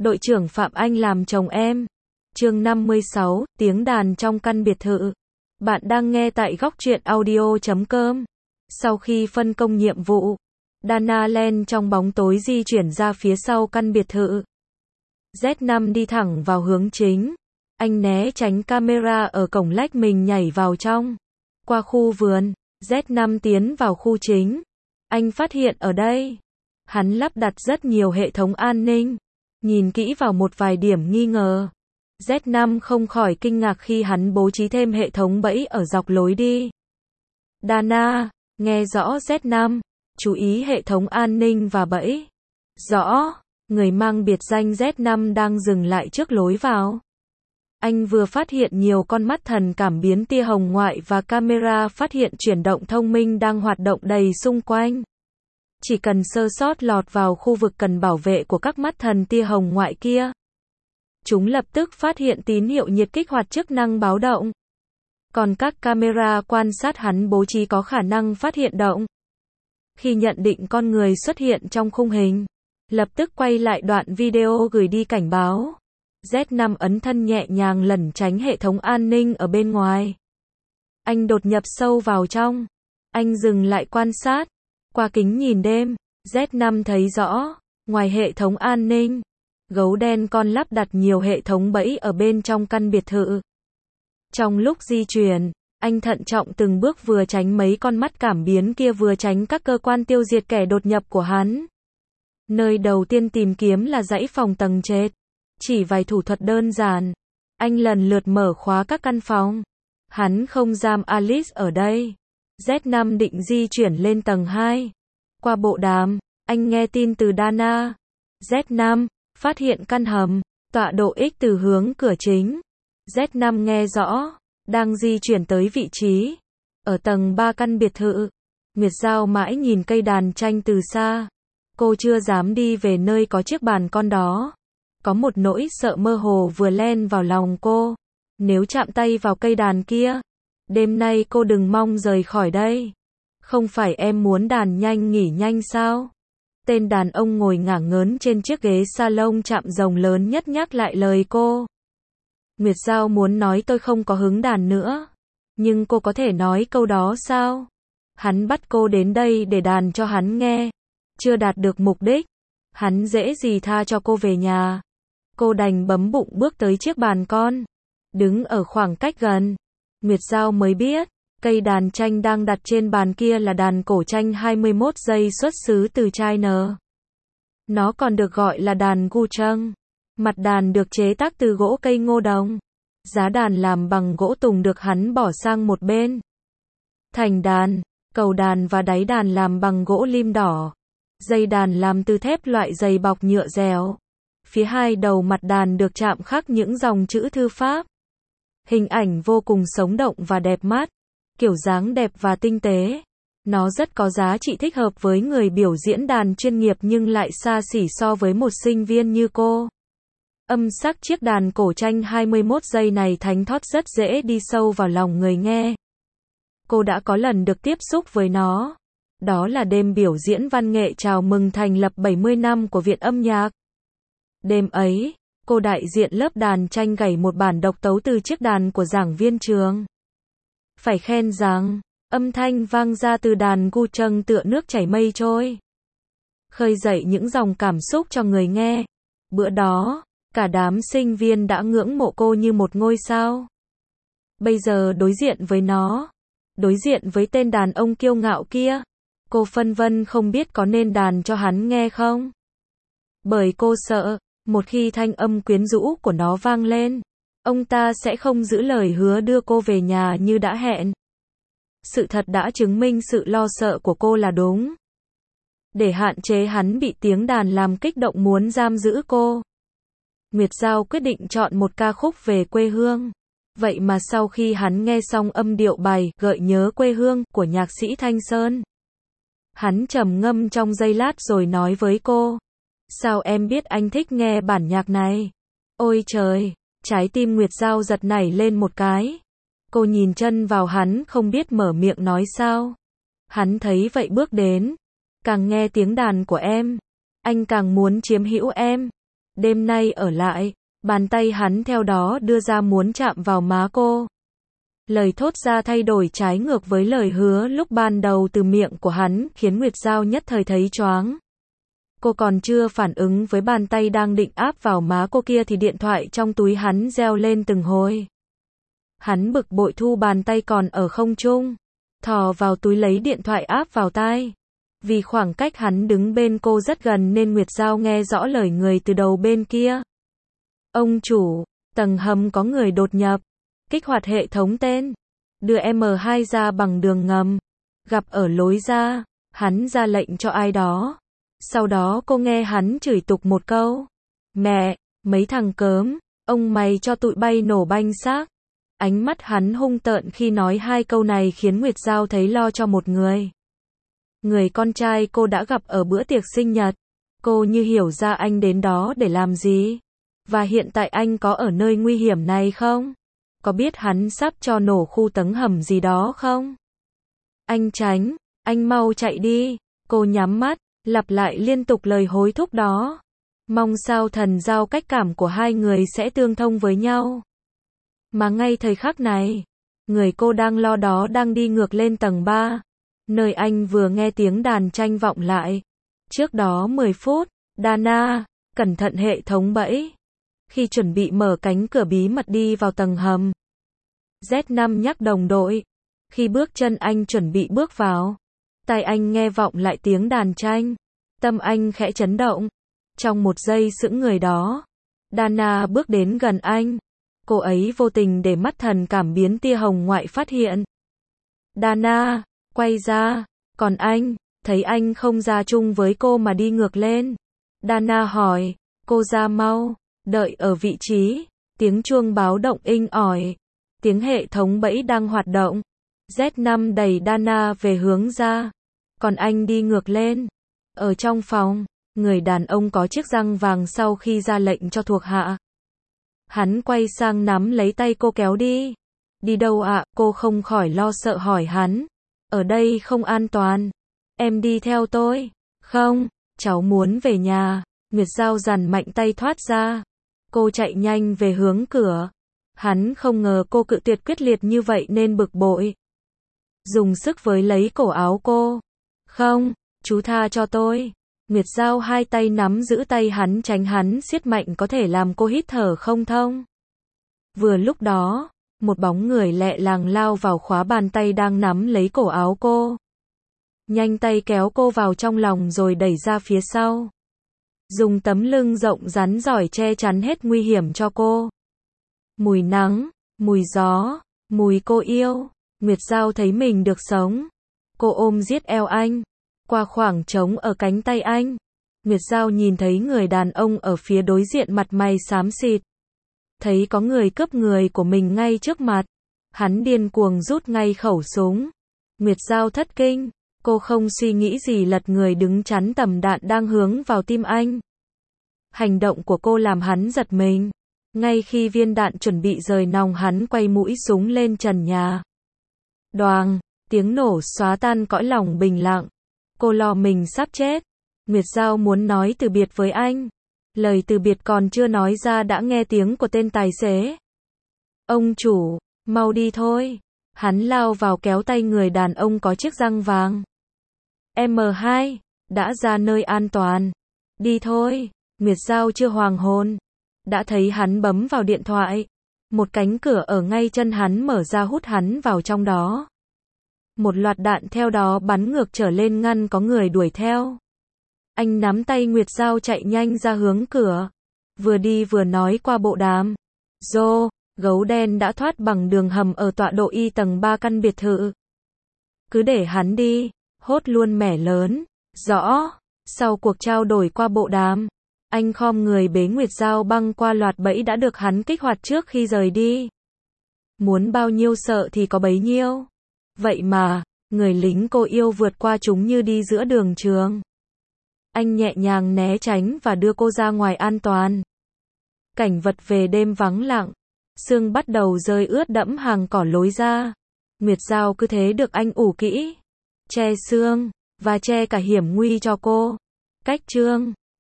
đội trưởng Phạm Anh làm chồng em. Chương 56, tiếng đàn trong căn biệt thự. Bạn đang nghe tại góc truyện audio.com. Sau khi phân công nhiệm vụ, Dana len trong bóng tối di chuyển ra phía sau căn biệt thự. Z5 đi thẳng vào hướng chính. Anh né tránh camera ở cổng lách mình nhảy vào trong. Qua khu vườn, Z5 tiến vào khu chính. Anh phát hiện ở đây, hắn lắp đặt rất nhiều hệ thống an ninh. Nhìn kỹ vào một vài điểm nghi ngờ, Z5 không khỏi kinh ngạc khi hắn bố trí thêm hệ thống bẫy ở dọc lối đi. Dana, nghe rõ Z5, chú ý hệ thống an ninh và bẫy. Rõ, người mang biệt danh Z5 đang dừng lại trước lối vào. Anh vừa phát hiện nhiều con mắt thần cảm biến tia hồng ngoại và camera phát hiện chuyển động thông minh đang hoạt động đầy xung quanh. Chỉ cần sơ sót lọt vào khu vực cần bảo vệ của các mắt thần tia hồng ngoại kia, chúng lập tức phát hiện tín hiệu nhiệt kích hoạt chức năng báo động. Còn các camera quan sát hắn bố trí có khả năng phát hiện động. Khi nhận định con người xuất hiện trong khung hình, lập tức quay lại đoạn video gửi đi cảnh báo. Z5 ấn thân nhẹ nhàng lẩn tránh hệ thống an ninh ở bên ngoài. Anh đột nhập sâu vào trong. Anh dừng lại quan sát. Qua kính nhìn đêm, Z5 thấy rõ, ngoài hệ thống an ninh, gấu đen con lắp đặt nhiều hệ thống bẫy ở bên trong căn biệt thự. Trong lúc di chuyển, anh thận trọng từng bước vừa tránh mấy con mắt cảm biến kia vừa tránh các cơ quan tiêu diệt kẻ đột nhập của hắn. Nơi đầu tiên tìm kiếm là dãy phòng tầng trệt. Chỉ vài thủ thuật đơn giản, anh lần lượt mở khóa các căn phòng. Hắn không giam Alice ở đây. Z5 định di chuyển lên tầng 2. Qua bộ đàm, anh nghe tin từ Dana. Z5, phát hiện căn hầm, tọa độ X từ hướng cửa chính. Z5 nghe rõ, đang di chuyển tới vị trí. Ở tầng 3 căn biệt thự. Nguyệt Giao mãi nhìn cây đàn tranh từ xa. Cô chưa dám đi về nơi có chiếc bàn con đó. Có một nỗi sợ mơ hồ vừa len vào lòng cô. Nếu chạm tay vào cây đàn kia, đêm nay cô đừng mong rời khỏi đây. Không phải em muốn đàn nhanh nghỉ nhanh sao? Tên đàn ông ngồi ngả ngớn trên chiếc ghế salon chạm rồng lớn nhất nhắc lại lời cô. Nguyệt Giao muốn nói tôi không có hứng đàn nữa. Nhưng cô có thể nói câu đó sao? Hắn bắt cô đến đây để đàn cho hắn nghe. Chưa đạt được mục đích, hắn dễ gì tha cho cô về nhà. Cô đành bấm bụng bước tới chiếc bàn con. Đứng ở khoảng cách gần, Nguyệt Giao mới biết, cây đàn tranh đang đặt trên bàn kia là đàn cổ tranh 21 giây xuất xứ từ China. Nó còn được gọi là đàn gucheng. Mặt đàn được chế tác từ gỗ cây ngô đồng. Giá đàn làm bằng gỗ tùng được hắn bỏ sang một bên. Thành đàn, cầu đàn và đáy đàn làm bằng gỗ lim đỏ. Dây đàn làm từ thép loại dày bọc nhựa dẻo. Phía hai đầu mặt đàn được chạm khắc những dòng chữ thư pháp. Hình ảnh vô cùng sống động và đẹp mắt. Kiểu dáng đẹp và tinh tế. Nó rất có giá trị thích hợp với người biểu diễn đàn chuyên nghiệp nhưng lại xa xỉ so với một sinh viên như cô. Âm sắc chiếc đàn cổ tranh 21 giây này thánh thót rất dễ đi sâu vào lòng người nghe. Cô đã có lần được tiếp xúc với nó. Đó là đêm biểu diễn văn nghệ chào mừng thành lập 70 năm của Viện Âm nhạc. Đêm ấy, cô đại diện lớp đàn tranh gảy một bản độc tấu từ chiếc đàn của giảng viên trường. Phải khen rằng, âm thanh vang ra từ đàn gucheng tựa nước chảy mây trôi. Khơi dậy những dòng cảm xúc cho người nghe. Bữa đó, cả đám sinh viên đã ngưỡng mộ cô như một ngôi sao. Bây giờ đối diện với nó, đối diện với tên đàn ông kiêu ngạo kia, cô phân vân không biết có nên đàn cho hắn nghe không. Bởi cô sợ, một khi thanh âm quyến rũ của nó vang lên, ông ta sẽ không giữ lời hứa đưa cô về nhà như đã hẹn. Sự thật đã chứng minh sự lo sợ của cô là đúng. Để hạn chế hắn bị tiếng đàn làm kích động muốn giam giữ cô, Nguyệt Giao quyết định chọn một ca khúc về quê hương. Vậy mà sau khi hắn nghe xong âm điệu bài Gợi nhớ quê hương của nhạc sĩ Thanh Sơn, hắn trầm ngâm trong giây lát rồi nói với cô. Sao em biết anh thích nghe bản nhạc này? Ôi trời, trái tim Nguyệt Giao giật nảy lên một cái. Cô nhìn chân vào hắn không biết mở miệng nói sao. Hắn thấy vậy bước đến. Càng nghe tiếng đàn của em, anh càng muốn chiếm hữu em. đêm nay ở lại. Bàn tay hắn theo đó đưa ra muốn chạm vào má cô. Lời thốt ra thay đổi trái ngược với lời hứa lúc ban đầu từ miệng của hắn, khiến Nguyệt Giao nhất thời thấy choáng. Cô còn chưa phản ứng với bàn tay đang định áp vào má cô kia thì điện thoại trong túi hắn reo lên từng hồi. Hắn bực bội thu bàn tay còn ở không trung, thò vào túi lấy điện thoại áp vào tai. Vì khoảng cách hắn đứng bên cô rất gần nên Nguyệt Giao nghe rõ lời người từ đầu bên kia. Ông chủ, tầng hầm có người đột nhập. Kích hoạt hệ thống tên. Đưa M2 ra bằng đường ngầm. Gặp ở lối ra. Hắn ra lệnh cho ai đó. Sau đó cô nghe hắn chửi tục một câu. Mẹ, mấy thằng cớm, ông mày cho tụi bay nổ banh xác. Ánh mắt hắn hung tợn khi nói hai câu này khiến Nguyệt Giao thấy lo cho một người. Người con trai cô đã gặp ở bữa tiệc sinh nhật. Cô như hiểu ra anh đến đó để làm gì. Và hiện tại anh có ở nơi nguy hiểm này không? Có biết hắn sắp cho nổ khu tầng hầm gì đó không? Anh tránh, anh mau chạy đi. Cô nhắm mắt, lặp lại liên tục lời hối thúc đó. Mong sao thần giao cách cảm của hai người sẽ tương thông với nhau. Mà ngay thời khắc này, người cô đang lo đó đang đi ngược lên tầng 3, nơi anh vừa nghe tiếng đàn tranh vọng lại. Trước đó 10 phút, Dana, cẩn thận hệ thống bẫy. Khi chuẩn bị mở cánh cửa bí mật đi vào tầng hầm, Z5 nhắc đồng đội. Khi bước chân anh chuẩn bị bước vào, tai anh nghe vọng lại tiếng đàn tranh. Tâm anh khẽ chấn động. Trong một giây sững người đó, Dana bước đến gần anh. Cô ấy vô tình để mắt thần cảm biến tia hồng ngoại phát hiện. Dana, quay ra. Còn anh, thấy anh không ra chung với cô mà đi ngược lên. Dana hỏi, cô ra mau. Đợi ở vị trí. Tiếng chuông báo động inh ỏi. Tiếng hệ thống bẫy đang hoạt động. Z5 đẩy Dana về hướng ra. Còn anh đi ngược lên. Ở trong phòng, người đàn ông có chiếc răng vàng sau khi ra lệnh cho thuộc hạ. Hắn quay sang nắm lấy tay cô kéo đi. Đi đâu ạ? Cô không khỏi lo sợ hỏi hắn. Ở đây không an toàn. Em đi theo tôi. Không, cháu muốn về nhà. Nguyệt Giao giằng mạnh tay thoát ra. Cô chạy nhanh về hướng cửa. Hắn không ngờ cô cự tuyệt quyết liệt như vậy nên bực bội. Dùng sức với lấy cổ áo cô. Không, chú tha cho tôi. Nguyệt Giao hai tay nắm giữ tay hắn tránh hắn siết mạnh có thể làm cô hít thở không thông. Vừa lúc đó, một bóng người lẹ làng lao vào khóa bàn tay đang nắm lấy cổ áo cô. Nhanh tay kéo cô vào trong lòng rồi đẩy ra phía sau. Dùng tấm lưng rộng rắn giỏi che chắn hết nguy hiểm cho cô. Mùi nắng, mùi gió, mùi cô yêu. Nguyệt Giao thấy mình được sống. Cô ôm giết eo anh. Qua khoảng trống ở cánh tay anh, Nguyệt Giao nhìn thấy người đàn ông ở phía đối diện mặt mày xám xịt. Thấy có người cướp người của mình ngay trước mặt. Hắn điên cuồng rút ngay khẩu súng. Nguyệt Giao thất kinh. Cô không suy nghĩ gì lật người đứng chắn tầm đạn đang hướng vào tim anh. Hành động của cô làm hắn giật mình. Ngay khi viên đạn chuẩn bị rời nòng hắn quay mũi súng lên trần nhà. Đoàng, tiếng nổ xóa tan cõi lòng bình lặng. Cô lo mình sắp chết. Nguyệt Giao muốn nói từ biệt với anh. Lời từ biệt còn chưa nói ra đã nghe tiếng của tên tài xế. Ông chủ, mau đi thôi. Hắn lao vào kéo tay người đàn ông có chiếc răng vàng. M2, đã ra nơi an toàn. Đi thôi. Nguyệt Giao chưa hoàng hồn. Đã thấy hắn bấm vào điện thoại. Một cánh cửa ở ngay chân hắn mở ra hút hắn vào trong đó. Một loạt đạn theo đó bắn ngược trở lên ngăn có người đuổi theo. Anh nắm tay Nguyệt Giao chạy nhanh ra hướng cửa. Vừa đi vừa nói qua bộ đàm. Joe, gấu đen đã thoát bằng đường hầm ở tọa độ Y tầng 3 căn biệt thự. Cứ để hắn đi, hốt luôn mẻ lớn. Rõ. Sau cuộc trao đổi qua bộ đàm, anh khom người bế Nguyệt Giao băng qua loạt bẫy đã được hắn kích hoạt trước khi rời đi. Muốn bao nhiêu sợ thì có bấy nhiêu. Vậy mà, người lính cô yêu vượt qua chúng như đi giữa đường trường. Anh nhẹ nhàng né tránh và đưa cô ra ngoài an toàn. Cảnh vật về đêm vắng lặng. Sương bắt đầu rơi ướt đẫm hàng cỏ lối ra. Nguyệt Giao cứ thế được anh ủ kỹ. Che sương, và che cả hiểm nguy cho cô. Cách chương